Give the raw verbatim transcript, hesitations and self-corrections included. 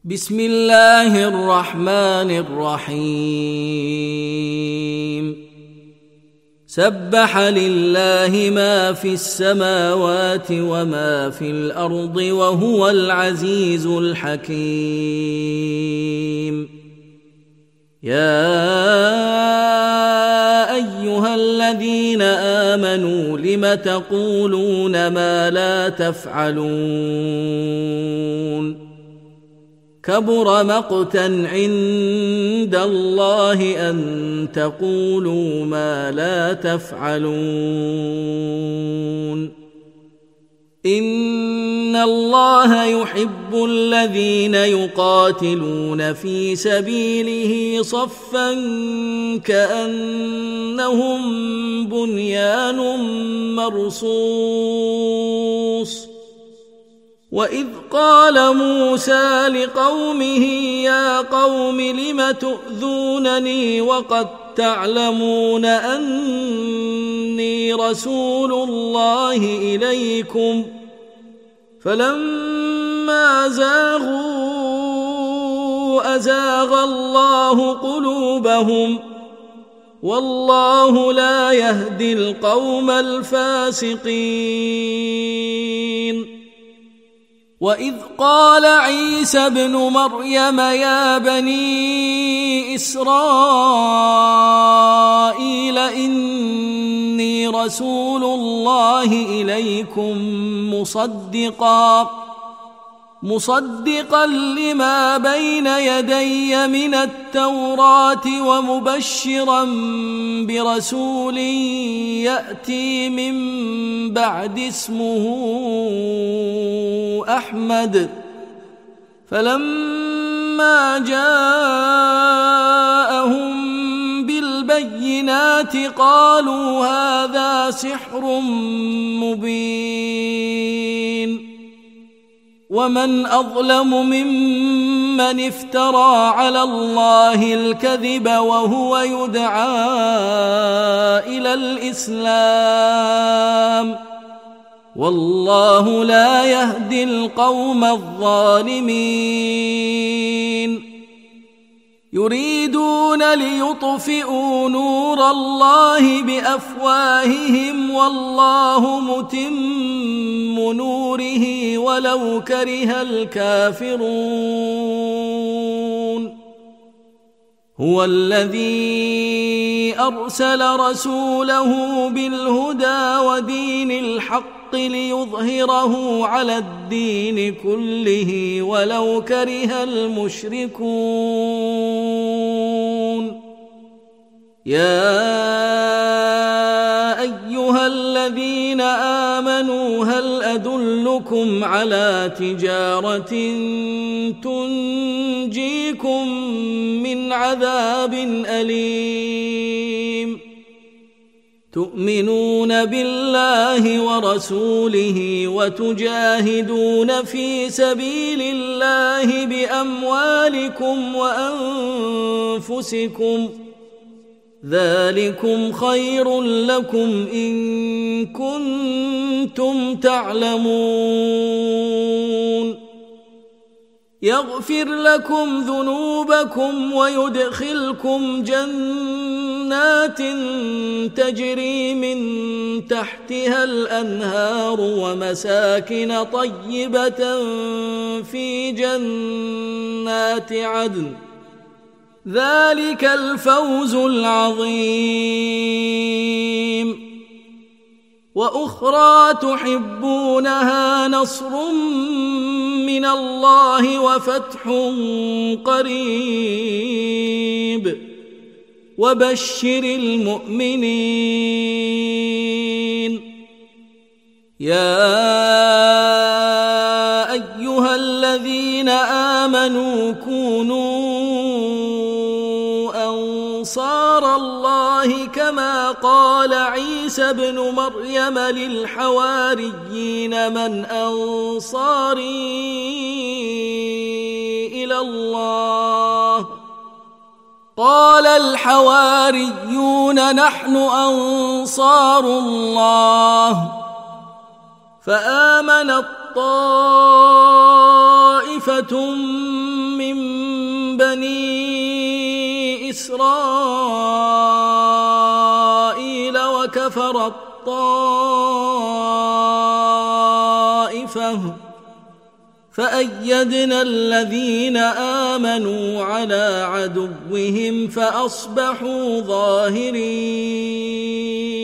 بسم الله الرحمن الرحيم سبح لله ما في السماوات وما في الأرض وهو العزيز الحكيم. يا أيها الذين آمنوا لم تقولون ما لا تفعلون كبر مقتا عند الله أن تقولوا ما لا تفعلون. إن الله يحب الذين يقاتلون في سبيله صفا كأنهم بنيان مرصوص. وإذ قال موسى لقومه يا قوم لم تؤذونني وقد تعلمون أني رسول الله إليكم فلما زاغوا أزاغ الله قلوبهم والله لا يهدي القوم الفاسقين. وإذ قال عيسى ابن مريم يا بني إسرائيل إني رسول الله إليكم مصدقا مصدقا لما بين يدي من التوراة ومبشرا برسول يأتي من بعد اسمه أحمد. فلما جاءهم بالبينات قالوا هذا سحر مبين. ومن أظلم ممن افترى على الله الكذب وهو يدعى إلى الإسلام والله لا يهدي القوم الظالمين. يريدون ليطفئوا نور الله بأفواههم والله متم نوره ولو كره الكافرون. هو الذي أرسل رسوله بالهدى ودين الحق ليظهره على الدين كله ولو كره المشركون. يا أيها الذين آمنوا هل أدلكم على تجارة تنجيكم من عذاب أليم تؤمنون بالله ورسوله وتجاهدون في سبيل الله بأموالكم وأنفسكم ذلكم خير لكم إن كنتم تعلمون. يغفر لكم ذنوبكم ويدخلكم جنات تجري من تحتها الأنهار ومساكن طيبة في جنات عدن ذلك الفوز العظيم. وأخرى تحبونها نصر من الله وفتح قريب وبشر المؤمنين. يا أيها الذين آمنوا كونوا أنصار الله كما قال عيسى ابن مريم للحواريين من أنصاري إلى الله قال الحواريون نحن أنصار الله فآمنت طائفة من بني إسرائيل وكفر الطائفة فأيدنا الذين آمنوا على عدوهم فأصبحوا ظاهرين